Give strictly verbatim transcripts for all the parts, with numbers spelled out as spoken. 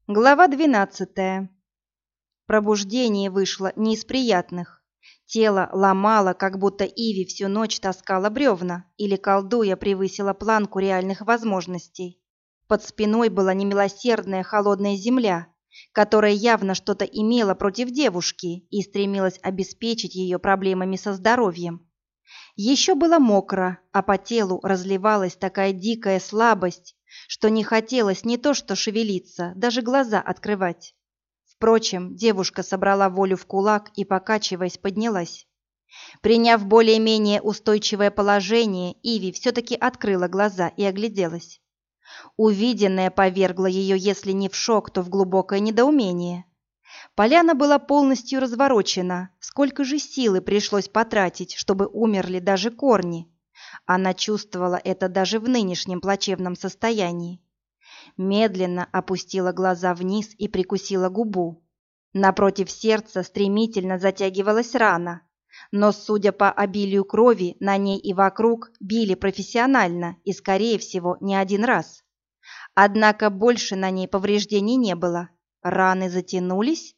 Глава двенадцатая. Пробуждение вышло не из приятных. Тело ломало, как будто Иви всю ночь таскала бревна или, колдуя, превысила планку реальных возможностей. Под спиной была немилосердная холодная земля, которая явно что-то имела против девушки и стремилась обеспечить ее проблемами со здоровьем. Еще было мокро, а по телу разливалась такая дикая слабость, что не хотелось не то что шевелиться, даже глаза открывать. Впрочем, девушка собрала волю в кулак и, покачиваясь, поднялась. Приняв более-менее устойчивое положение, Иви все-таки открыла глаза и огляделась. Увиденное повергло ее, если не в шок, то в глубокое недоумение. Поляна была полностью разворочена. Сколько же силы пришлось потратить, чтобы умерли даже корни? Она чувствовала это даже в нынешнем плачевном состоянии. Медленно опустила глаза вниз и прикусила губу. Напротив сердца стремительно затягивалась рана, но, судя по обилию крови, на ней и вокруг били профессионально и, скорее всего, не один раз. Однако больше на ней повреждений не было. Раны затянулись.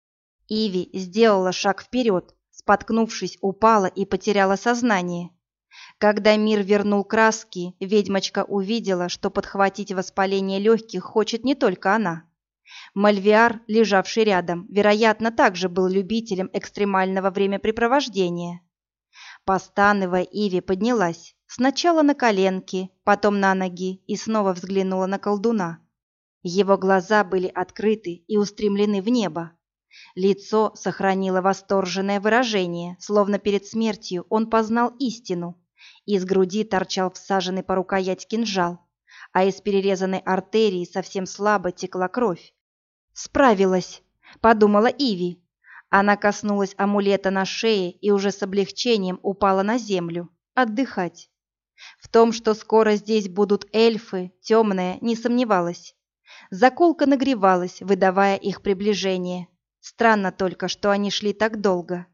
Иви сделала шаг вперед, споткнувшись, упала и потеряла сознание. Когда мир вернул краски, ведьмочка увидела, что подхватить воспаление легких хочет не только она. Мальвиар, лежавший рядом, вероятно, также был любителем экстремального времяпрепровождения. Постановая, Иви поднялась, сначала на коленки, потом на ноги и снова взглянула на колдуна. Его глаза были открыты и устремлены в небо. Лицо сохранило восторженное выражение, словно перед смертью он познал истину. Из груди торчал всаженный по рукоять кинжал, а из перерезанной артерии совсем слабо текла кровь. «Справилась», — подумала Иви. Она коснулась амулета на шее и уже с облегчением упала на землю, отдыхать. В том, что скоро здесь будут эльфы, темная не сомневалась. Заколка нагревалась, выдавая их приближение. Странно только, что они шли так долго.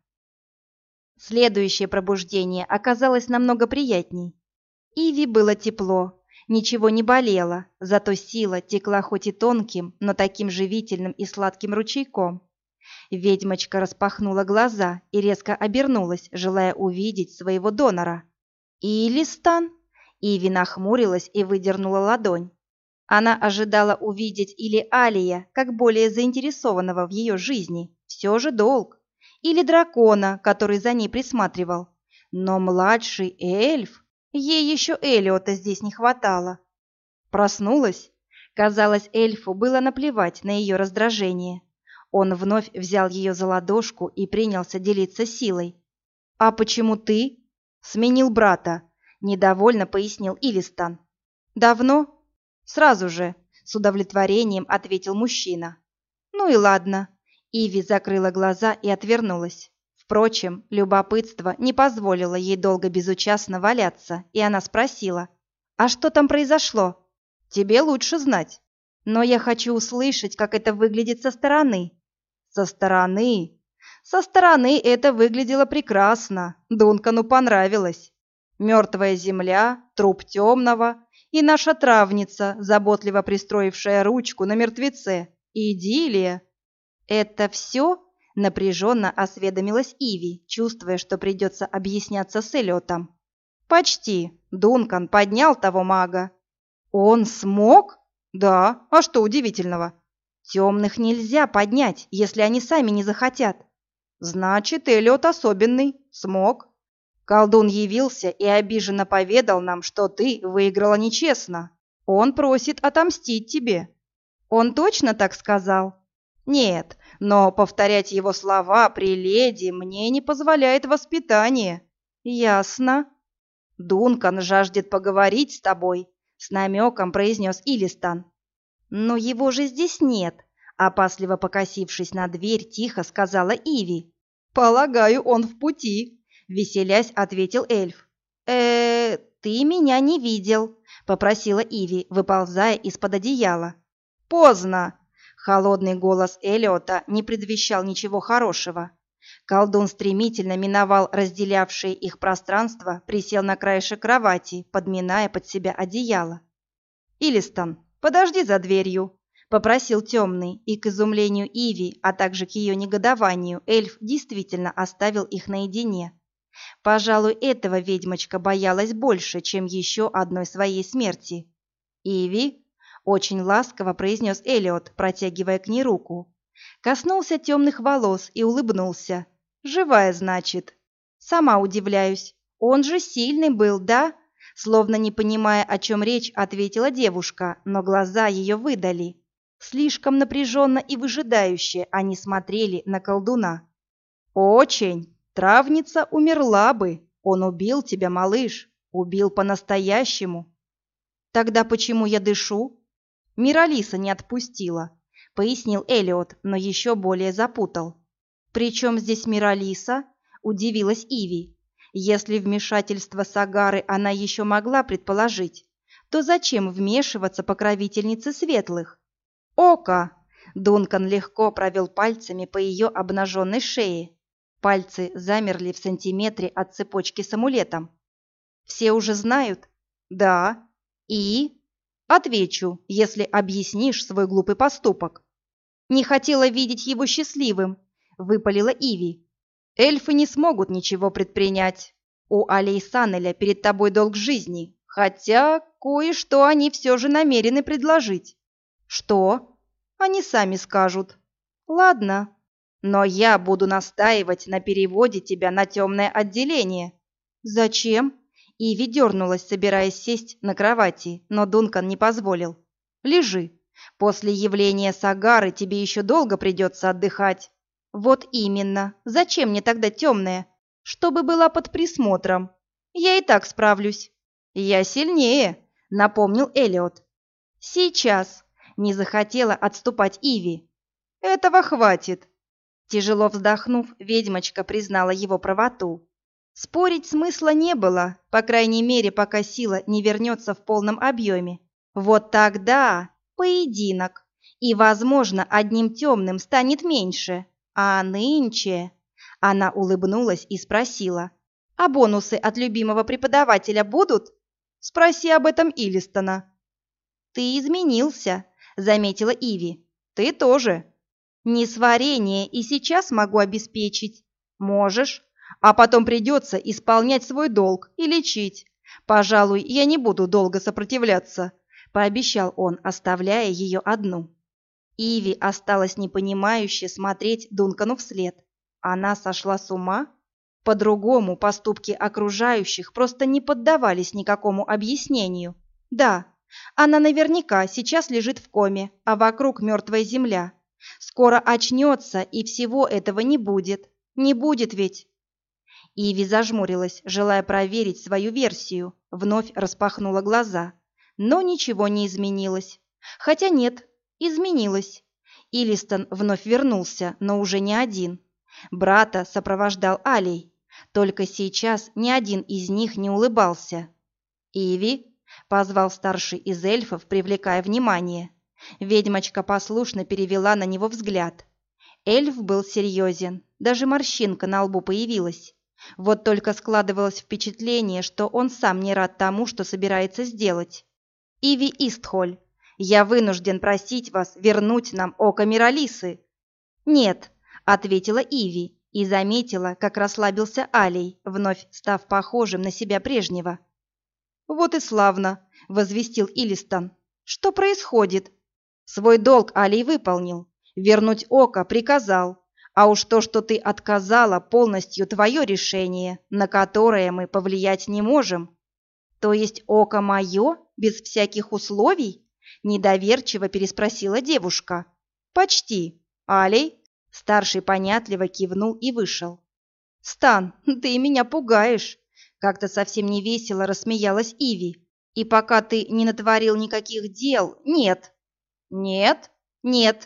Следующее пробуждение оказалось намного приятней. Иви было тепло, ничего не болело, зато сила текла хоть и тонким, но таким живительным и сладким ручейком. Ведьмочка распахнула глаза и резко обернулась, желая увидеть своего донора. «Илистан?» Иви нахмурилась и выдернула ладонь. Она ожидала увидеть или Алия, как более заинтересованного в ее жизни, все же долг, или дракона, который за ней присматривал. Но младший эльф, ей еще Элиота здесь не хватало. Проснулась? Казалось, эльфу было наплевать на ее раздражение. Он вновь взял ее за ладошку и принялся делиться силой. «А почему ты?» «Сменил брата», — недовольно пояснил Илистан. «Давно?» «Сразу же», — с удовлетворением ответил мужчина. «Ну и ладно». Иви закрыла глаза и отвернулась. Впрочем, любопытство не позволило ей долго безучастно валяться, и она спросила: «А что там произошло?» «Тебе лучше знать. Но я хочу услышать, как это выглядит со стороны». «Со стороны?» «Со стороны это выглядело прекрасно. Дункану понравилось. Мертвая земля, труп темного и наша травница, заботливо пристроившая ручку на мертвеце. Идиллия». «Это все?» — напряженно осведомилась Иви, чувствуя, что придется объясняться с Элиотом. «Почти. Дункан поднял того мага». «Он смог?» «Да. А что удивительного?» «Темных нельзя поднять, если они сами не захотят». «Значит, Элиот особенный. Смог. Колдун явился и обиженно поведал нам, что ты выиграла нечестно. Он просит отомстить тебе». «Он точно так сказал?» «Нет, но повторять его слова при леди мне не позволяет воспитание». «Ясно». «Дункан жаждет поговорить с тобой», — с намеком произнес Илистан. «Но его же здесь нет», — опасливо покосившись на дверь, тихо сказала Иви. «Полагаю, он в пути», — веселясь ответил эльф. э ты меня не видел», — попросила Иви, выползая из-под одеяла. «Поздно». Холодный голос Элиота не предвещал ничего хорошего. Колдун стремительно миновал разделявшее их пространство, присел на краешек кровати, подминая под себя одеяло. «Илистан, подожди за дверью», попросил темный, и к изумлению Иви, а также к ее негодованию, эльф действительно оставил их наедине. Пожалуй, этого ведьмочка боялась больше, чем еще одной своей смерти. «Иви?» — очень ласково произнес Элиот, протягивая к ней руку. Коснулся темных волос и улыбнулся. «Живая, значит?» «Сама удивляюсь. Он же сильный был, да?» Словно не понимая, о чем речь, ответила девушка, но глаза ее выдали. Слишком напряженно и выжидающе они смотрели на колдуна. «Очень. Травница умерла бы. Он убил тебя, малыш. Убил по-настоящему». «Тогда почему я дышу?» «Миралиса не отпустила», — пояснил Элиот, но еще более запутал. «При чем здесь Миралиса?» — удивилась Иви. Если вмешательство Сагары она еще могла предположить, то зачем вмешиваться покровительнице светлых? «Око!» — Дункан легко провел пальцами по ее обнаженной шее. Пальцы замерли в сантиметре от цепочки с амулетом. «Все уже знают?» «Да». «И?» «Отвечу, если объяснишь свой глупый поступок». «Не хотела видеть его счастливым», — выпалила Иви. «Эльфы не смогут ничего предпринять. У Алей Санеля перед тобой долг жизни, хотя кое-что они все же намерены предложить». «Что?» «Они сами скажут». «Ладно, но я буду настаивать на переводе тебя на темное отделение». «Зачем?» Иви дернулась, собираясь сесть на кровати, но Дункан не позволил. «Лежи. После явления Сагары тебе еще долго придется отдыхать». «Вот именно. Зачем мне тогда темная? Чтобы была под присмотром. Я и так справлюсь». «Я сильнее», — напомнил Элиот. «Сейчас», — не захотела отступать Иви. «Этого хватит». Тяжело вздохнув, ведьмочка признала его правоту. Спорить смысла не было, по крайней мере, пока сила не вернется в полном объеме. Вот тогда поединок, и, возможно, одним темным станет меньше. А нынче... Она улыбнулась и спросила: «А бонусы от любимого преподавателя будут?» «Спроси об этом Илистона». «Ты изменился», — заметила Иви. «Ты тоже». «Несварение и сейчас могу обеспечить». «Можешь, а потом придется исполнять свой долг и лечить. Пожалуй, я не буду долго сопротивляться», — пообещал он, оставляя ее одну. Иви осталась непонимающе смотреть Дункану вслед. Она сошла с ума? По-другому поступки окружающих просто не поддавались никакому объяснению. Да, она наверняка сейчас лежит в коме, а вокруг мертвая земля. Скоро очнется, и всего этого не будет. Не будет ведь. Иви зажмурилась, желая проверить свою версию, вновь распахнула глаза. Но ничего не изменилось. Хотя нет, изменилось. Илистон вновь вернулся, но уже не один. Брата сопровождал Алей. Только сейчас ни один из них не улыбался. «Иви», — позвал старший из эльфов, привлекая внимание. Ведьмочка послушно перевела на него взгляд. Эльф был серьезен, даже морщинка на лбу появилась. Вот только складывалось впечатление, что он сам не рад тому, что собирается сделать. «Иви Истхоль, я вынужден просить вас вернуть нам око Миралисы». «Нет», — ответила Иви и заметила, как расслабился Алей, вновь став похожим на себя прежнего. «Вот и славно», — возвестил Илистон. «Что происходит?» «Свой долг Алей выполнил. Вернуть око приказал. А уж то, что ты отказала, полностью твое решение, на которое мы повлиять не можем». «То есть око мое, без всяких условий?» — недоверчиво переспросила девушка. «Почти. Алей?» — старший понятливо кивнул и вышел. «Стан, ты меня пугаешь!» — как-то совсем невесело рассмеялась Иви. «И пока ты не натворил никаких дел, нет». «Нет? Нет.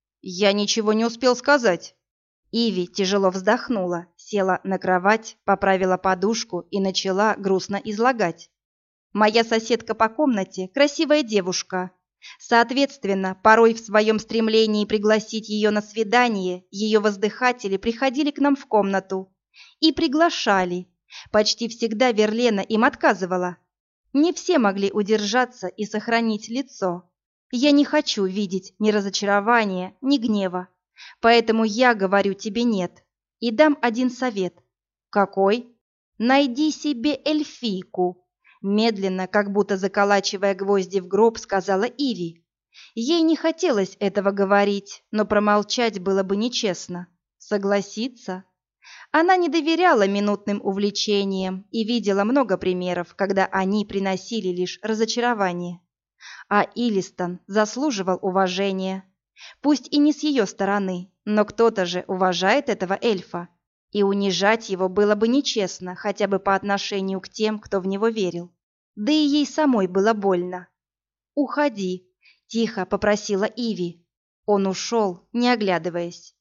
Я ничего не успел сказать». Иви тяжело вздохнула, села на кровать, поправила подушку и начала грустно излагать. «Моя соседка по комнате – красивая девушка. Соответственно, порой в своем стремлении пригласить ее на свидание, ее воздыхатели приходили к нам в комнату и приглашали. Почти всегда Верлена им отказывала. Не все могли удержаться и сохранить лицо. Я не хочу видеть ни разочарования, ни гнева. Поэтому я говорю тебе нет. И дам один совет. Какой? Найди себе эльфийку. Медленно, как будто заколачивая гвозди в гроб, сказала Иви. Ей не хотелось этого говорить, но промолчать было бы нечестно. Согласиться? Она не доверяла минутным увлечениям и видела много примеров, когда они приносили лишь разочарование. А Илистон заслуживал уважения. Пусть и не с ее стороны, но кто-то же уважает этого эльфа. И унижать его было бы нечестно, хотя бы по отношению к тем, кто в него верил. Да и ей самой было больно. «Уходи», – тихо попросила Иви. Он ушел, не оглядываясь.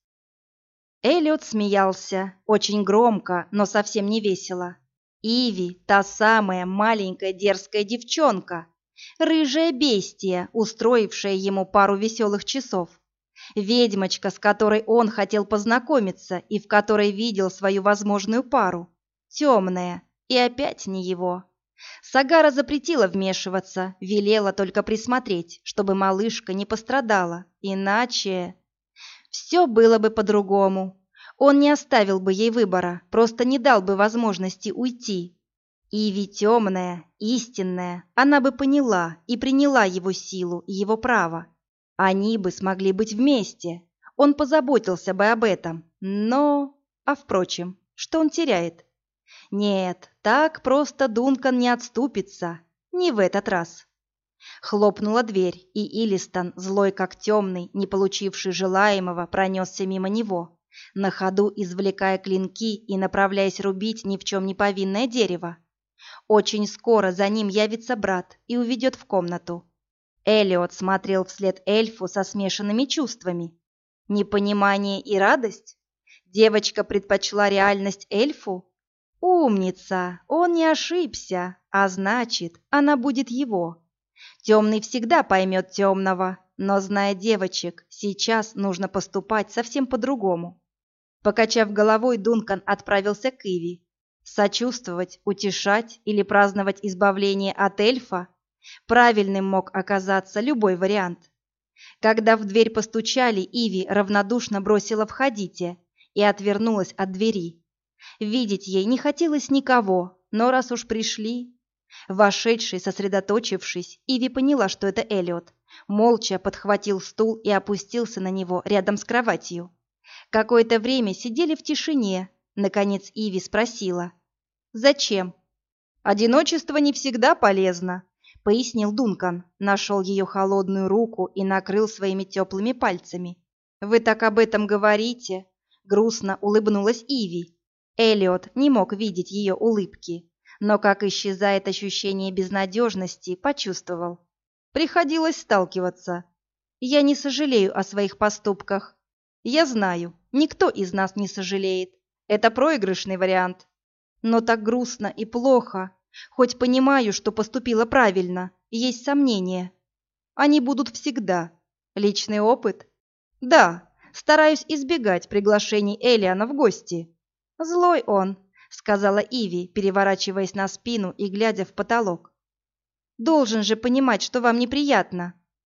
Эллиот смеялся, очень громко, но совсем не весело. Иви – та самая маленькая дерзкая девчонка, рыжая бестия, устроившая ему пару веселых часов. Ведьмочка, с которой он хотел познакомиться и в которой видел свою возможную пару. Темная, и опять не его. Сагара запретила вмешиваться, велела только присмотреть, чтобы малышка не пострадала, иначе... Все было бы по-другому. Он не оставил бы ей выбора, просто не дал бы возможности уйти. Иви темная, истинная, она бы поняла и приняла его силу и его право. Они бы смогли быть вместе. Он позаботился бы об этом. Но... А впрочем, что он теряет? Нет, так просто Дункан не отступится. Не в этот раз. Хлопнула дверь, и Илистон, злой как темный, не получивший желаемого, пронесся мимо него, на ходу извлекая клинки и направляясь рубить ни в чем не повинное дерево. Очень скоро за ним явится брат и уведет в комнату. Эллиот смотрел вслед эльфу со смешанными чувствами. Непонимание и радость? Девочка предпочла реальность эльфу? Умница, он не ошибся, а значит, она будет его. Темный всегда поймет темного, но, зная девочек, сейчас нужно поступать совсем по-другому. Покачав головой, Дункан отправился к Иви. Сочувствовать, утешать или праздновать избавление от эльфа? Правильным мог оказаться любой вариант. Когда в дверь постучали, Иви равнодушно бросила «входите» и отвернулась от двери. Видеть ей не хотелось никого, но раз уж пришли... Вошедший, сосредоточившись, Иви поняла, что это Эллиот. Молча подхватил стул и опустился на него рядом с кроватью. Какое-то время сидели в тишине. Наконец Иви спросила. «Зачем?» «Одиночество не всегда полезно», — пояснил Дункан, нашел ее холодную руку и накрыл своими теплыми пальцами. «Вы так об этом говорите?» — грустно улыбнулась Иви. Эллиот не мог видеть ее улыбки, но как исчезает ощущение безнадежности, почувствовал. Приходилось сталкиваться. Я не сожалею о своих поступках. Я знаю, никто из нас не сожалеет. Это проигрышный вариант. Но так грустно и плохо. Хоть понимаю, что поступила правильно, есть сомнения. Они будут всегда. Личный опыт? Да, стараюсь избегать приглашений Элиана в гости. Злой он, сказала Иви, переворачиваясь на спину и глядя в потолок. Должен же понимать, что вам неприятно.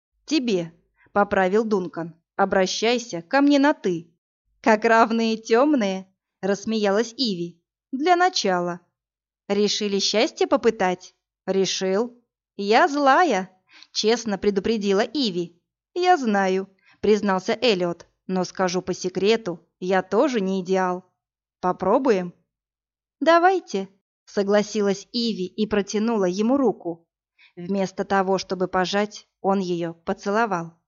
Тебе, поправил Дункан. Обращайся ко мне на «ты». Как равные темные, рассмеялась Иви. Для начала. Решили счастье попытать? Решил. Я злая, честно предупредила Иви. Я знаю, признался Эллиот, но скажу по секрету, я тоже не идеал. Попробуем? Давайте, согласилась Иви и протянула ему руку. Вместо того, чтобы пожать, он ее поцеловал.